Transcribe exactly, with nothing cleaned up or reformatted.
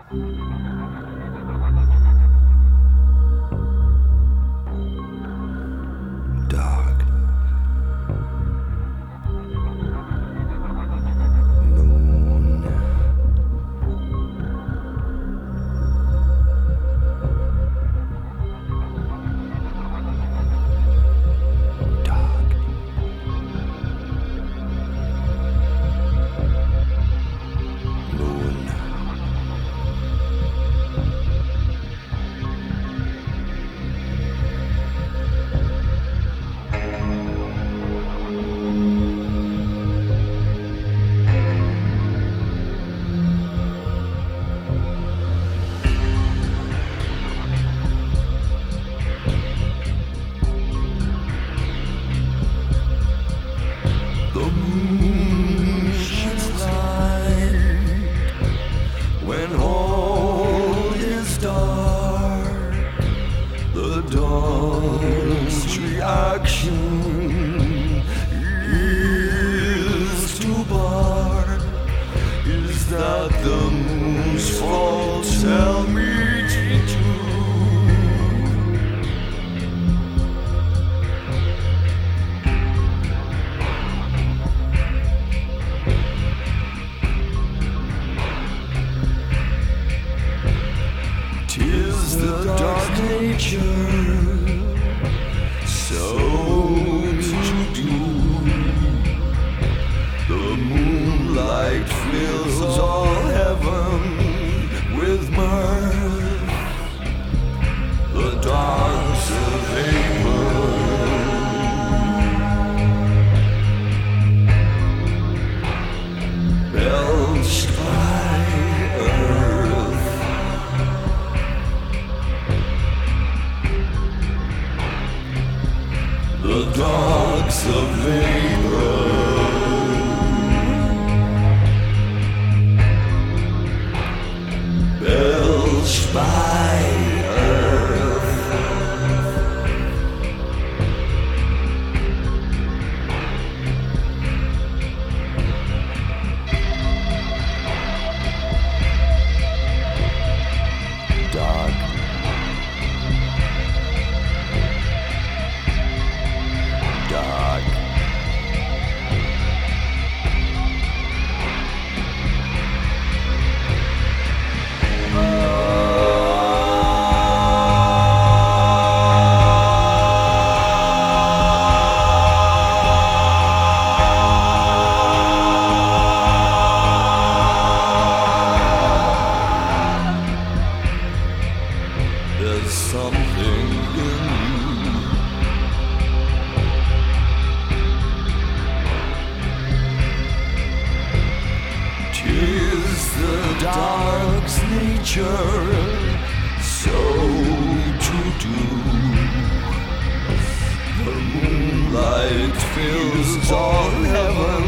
Dark moon, dark moon. The moon shines light when all is dark. The dawn's reaction is to bark. Is that the moon's fault? Tell me to do. Tis the dark nature, so to do. The moonlight fills all heaven with mirth. The dark's a vapor, belched by earth. The dog's a vapor, belched by earth. Dark dark There's something in you. Tis the dark's nature, so to do. The moonlight fills all heaven